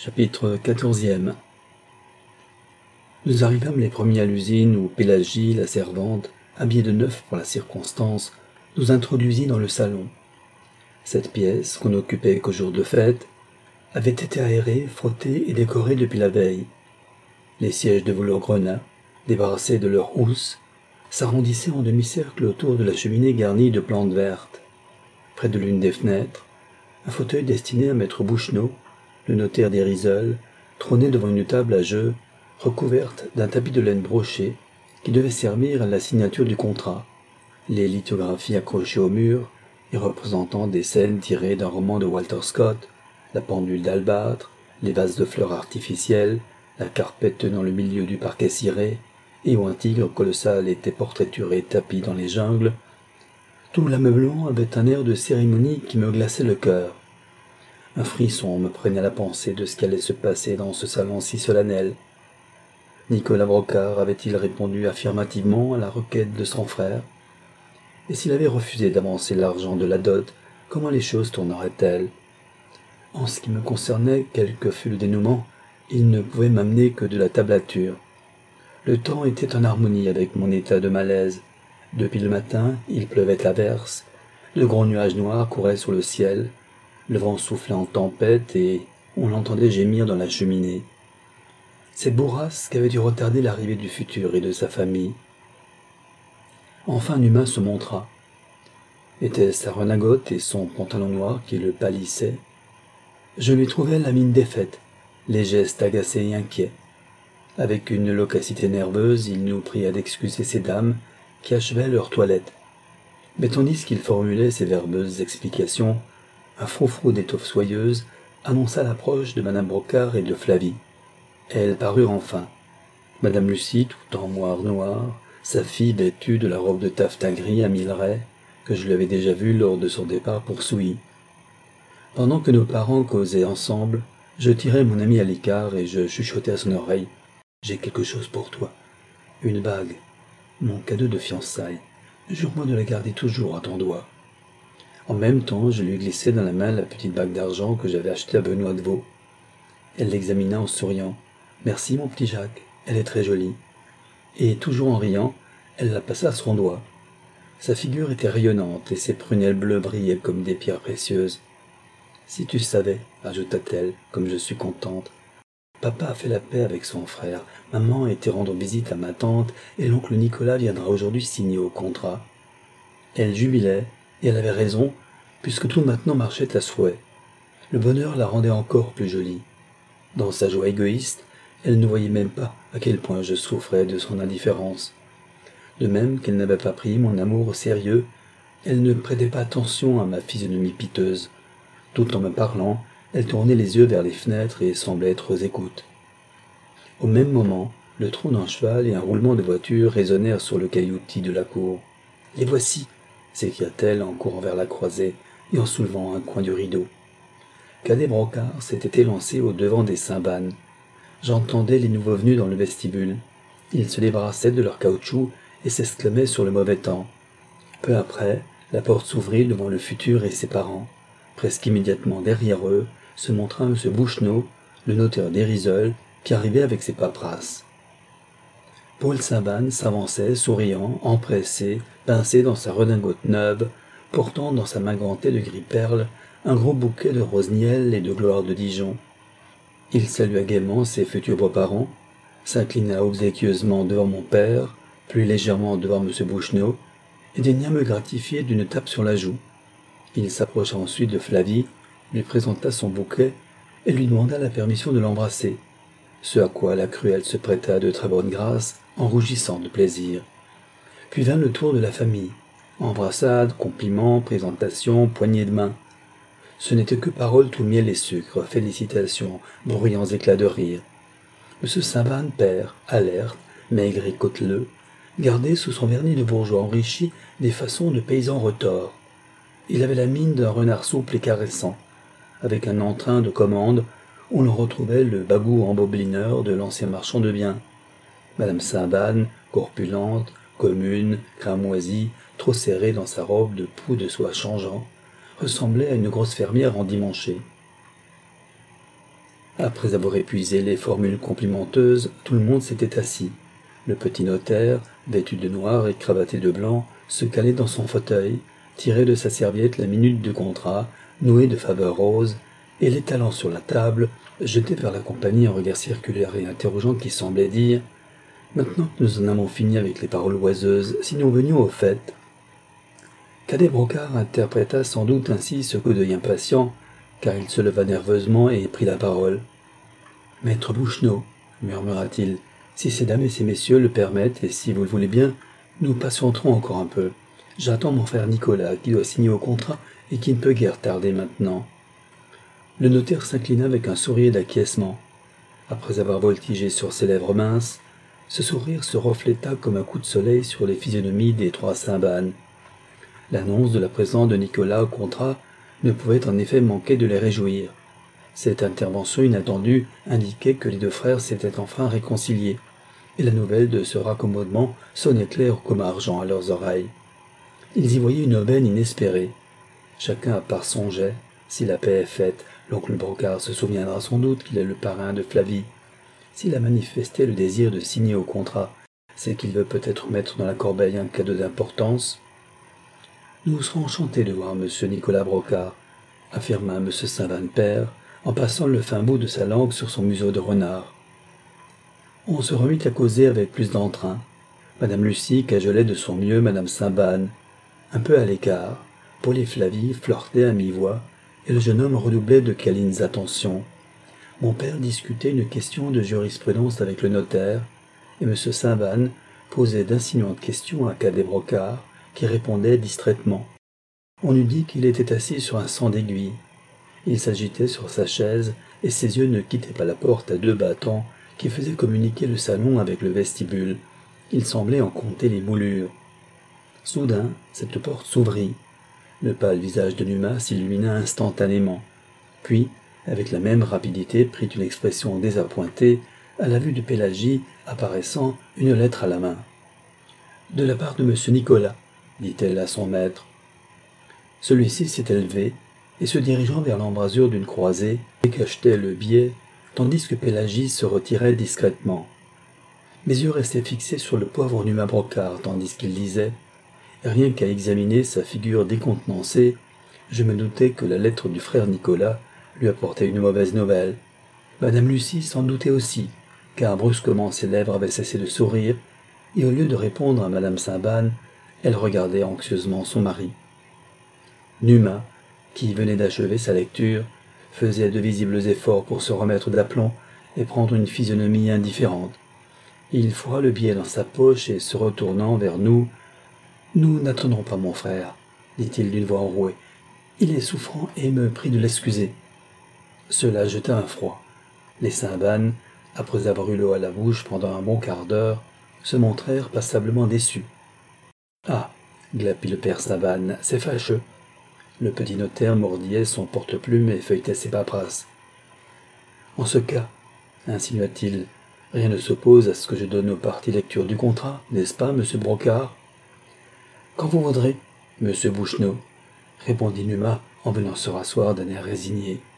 Chapitre 14e. Nous arrivâmes les premiers à l'usine où Pélagie, la servante, habillée de neuf pour la circonstance, nous introduisit dans le salon. Cette pièce, qu'on n'occupait qu'aux jours de fête, avait été aérée, frottée et décorée depuis la veille. Les sièges de velours grenat, débarrassés de leur housse, s'arrondissaient en demi-cercle autour de la cheminée garnie de plantes vertes. Près de l'une des fenêtres, un fauteuil destiné à maître Boucheneau, le notaire des Risoles, trônait devant une table à jeu, recouverte d'un tapis de laine broché, qui devait servir à la signature du contrat. Les lithographies accrochées au mur, et représentant des scènes tirées d'un roman de Walter Scott, la pendule d'albâtre, les vases de fleurs artificielles, la carpette tenant le milieu du parquet ciré, et où un tigre colossal était portraituré tapi dans les jungles, tout l'ameublement avait un air de cérémonie qui me glaçait le cœur. Un frisson me prenait à la pensée de ce qui allait se passer dans ce salon si solennel. Nicolas Brocard avait-il répondu affirmativement à la requête de son frère? Et s'il avait refusé d'avancer l'argent de la dot, comment les choses tourneraient-elles? En ce qui me concernait, quel que fût le dénouement, il ne pouvait m'amener que de la tablature. Le temps était en harmonie avec mon état de malaise. Depuis le matin, il pleuvait à verse, de gros nuages noirs couraient sur le ciel, le vent soufflait en tempête et on l'entendait gémir dans la cheminée. Cette bourrasque avait dû retarder l'arrivée du futur et de sa famille. Enfin un humain se montra. Était-ce sa redingote et son pantalon noir qui le pâlissaient? Je lui trouvai la mine défaite, les gestes agacés et inquiets. Avec une loquacité nerveuse, il nous pria d'excuser ces dames qui achevaient leur toilette. Mais tandis qu'il formulait ces verbeuses explications, un froufrou d'étoffe soyeuse annonça l'approche de madame Brocard et de Flavie. Elles parurent enfin. Madame Lucie, tout en moire noire, sa fille vêtue de la robe de taffetas gris à mille raies, que je l'avais déjà vue lors de son départ pour Souilly. Pendant que nos parents causaient ensemble, je tirai mon ami à l'écart et je chuchotai à son oreille. « J'ai quelque chose pour toi. Une bague. Mon cadeau de fiançailles. Jure-moi de la garder toujours à ton doigt. » En même temps, je lui glissai dans la main la petite bague d'argent que j'avais achetée à Benoît de Vaux. Elle l'examina en souriant. « Merci, mon petit Jacques, elle est très jolie. » Et, toujours en riant, elle la passa à son doigt. Sa figure était rayonnante et ses prunelles bleues brillaient comme des pierres précieuses. « Si tu savais, ajouta-t-elle, comme je suis contente. Papa a fait la paix avec son frère, maman a été rendre visite à ma tante et l'oncle Nicolas viendra aujourd'hui signer au contrat. » Elle jubilait, et elle avait raison, puisque tout maintenant marchait à souhait. Le bonheur la rendait encore plus jolie. Dans sa joie égoïste, elle ne voyait même pas à quel point je souffrais de son indifférence. De même qu'elle n'avait pas pris mon amour au sérieux, elle ne prêtait pas attention à ma physionomie piteuse. Tout en me parlant, elle tournait les yeux vers les fenêtres et semblait être aux écoutes. Au même moment, le trot d'un cheval et un roulement de voiture résonnèrent sur le cailloutis de la cour. « Les voici !» s'écria-t-elle en courant vers la croisée et en soulevant un coin du rideau. Cadet Brocard s'était élancé au-devant des Saint-Bannes. J'entendais les nouveaux venus dans le vestibule. Ils se débarrassaient de leur caoutchouc et s'exclamaient sur le mauvais temps. Peu après, la porte s'ouvrit devant le futur et ses parents. Presque immédiatement derrière eux se montra M. Boucheneau, le notaire des Risoles, qui arrivait avec ses paperasses. Paul Saint-Banne s'avançait, souriant, empressé, pincé dans sa redingote neuve, portant dans sa main gantée de gris perle un gros bouquet de rose-niel et de gloire de Dijon. Il salua gaiement ses futurs beaux-parents, s'inclina obséquieusement devant mon père, plus légèrement devant M. Boucheneau, et daigna me gratifier d'une tape sur la joue. Il s'approcha ensuite de Flavie, lui présenta son bouquet et lui demanda la permission de l'embrasser, ce à quoi la Cruelle se prêta de très bonne grâce, en rougissant de plaisir. Puis vint le tour de la famille. Embrassades, compliments, présentations, poignées de main. Ce n'était que paroles tout miel et sucre, félicitations, bruyants éclats de rire. M. Saint-Banne, père, alerte, maigre et côteleux, gardait sous son vernis de bourgeois enrichi des façons de paysan retors. Il avait la mine d'un renard souple et caressant. Avec un entrain de commande, on le retrouvait le bagou emboblineur de l'ancien marchand de biens. Madame Saint-Banne, corpulente, commune, cramoisie, trop serrée dans sa robe de pou de soie changeant, ressemblait à une grosse fermière endimanchée. Après avoir épuisé les formules complimenteuses, tout le monde s'était assis. Le petit notaire, vêtu de noir et cravaté de blanc, se calait dans son fauteuil, tirait de sa serviette la minute du contrat, nouée de faveurs roses, et l'étalant sur la table, jetait vers la compagnie un regard circulaire et interrogeant qui semblait dire « Maintenant que nous en avons fini avec les paroles oiseuses, si nous venions au fait ». Cadet Brocard interpréta sans doute ainsi ce coup d'œil impatient, car il se leva nerveusement et prit la parole. « Maître Boucheneau, murmura-t-il, si ces dames et ces messieurs le permettent, et si vous le voulez bien, nous patienterons encore un peu. J'attends mon frère Nicolas, qui doit signer au contrat et qui ne peut guère tarder maintenant. » Le notaire s'inclina avec un sourire d'acquiescement. Après avoir voltigé sur ses lèvres minces, ce sourire se refléta comme un coup de soleil sur les physionomies des trois Saint-Bannes. L'annonce de la présence de Nicolas au contrat ne pouvait en effet manquer de les réjouir. Cette intervention inattendue indiquait que les deux frères s'étaient enfin réconciliés, et la nouvelle de ce raccommodement sonnait clair comme argent à leurs oreilles. Ils y voyaient une aubaine inespérée. Chacun à part songeait, si la paix est faite, l'oncle Brocard se souviendra sans doute qu'il est le parrain de Flavie. S'il a manifesté le désir de signer au contrat, c'est qu'il veut peut-être mettre dans la corbeille un cadeau d'importance. « Nous serons enchantés de voir M. Nicolas Brocard, » affirma M. Saint-Van père, en passant le fin bout de sa langue sur son museau de renard. On se remit à causer avec plus d'entrain. Madame Lucie cajolait de son mieux Madame Saint-Banne, un peu à l'écart. Paul et Flavie flirtaient à mi-voix, et le jeune homme redoublait de câlines attentions. Mon père discutait une question de jurisprudence avec le notaire, et M. Saint-Banne posait d'insinuantes questions à Cadet Brocard, qui répondait distraitement. On eût dit qu'il était assis sur un sang d'aiguille. Il s'agitait sur sa chaise, et ses yeux ne quittaient pas la porte à deux battants qui faisaient communiquer le salon avec le vestibule. Il semblait en compter les moulures. Soudain, cette porte s'ouvrit. Le pâle visage de Numa s'illumina instantanément. Puis, avec la même rapidité, prit une expression désappointée à la vue de Pélagie apparaissant une lettre à la main. « De la part de M. Nicolas », dit-elle à son maître. Celui-ci s'était levé, et se dirigeant vers l'embrasure d'une croisée, décachetait le biais, tandis que Pélagie se retirait discrètement. Mes yeux restaient fixés sur le pauvre Numa Brocard, tandis qu'il lisait. Rien qu'à examiner sa figure décontenancée, je me doutais que la lettre du frère Nicolas lui apportait une mauvaise nouvelle. Madame Lucie s'en doutait aussi, car brusquement ses lèvres avaient cessé de sourire, et au lieu de répondre à Madame Saint-Banne, elle regardait anxieusement son mari. Numa, qui venait d'achever sa lecture, faisait de visibles efforts pour se remettre d'aplomb et prendre une physionomie indifférente. Il fourra le billet dans sa poche et, se retournant vers nous, « Nous n'attendrons pas mon frère, » dit-il d'une voix enrouée. « Il est souffrant et me prie de l'excuser. » Cela jeta un froid. Les Saint-Bannes, après avoir eu l'eau à la bouche pendant un bon quart d'heure, se montrèrent passablement déçus. « Ah » glapit le père Saint-Banne, « c'est fâcheux. » Le petit notaire mordillait son porte-plume et feuilletait ses paperasses. « En ce cas, » insinua-t-il, « rien ne s'oppose à ce que je donne aux parties lecture du contrat, n'est-ce pas, monsieur Brocard ?»« Quand vous voudrez, monsieur Boucheneau, » répondit Numa en venant se rasseoir d'un air résigné.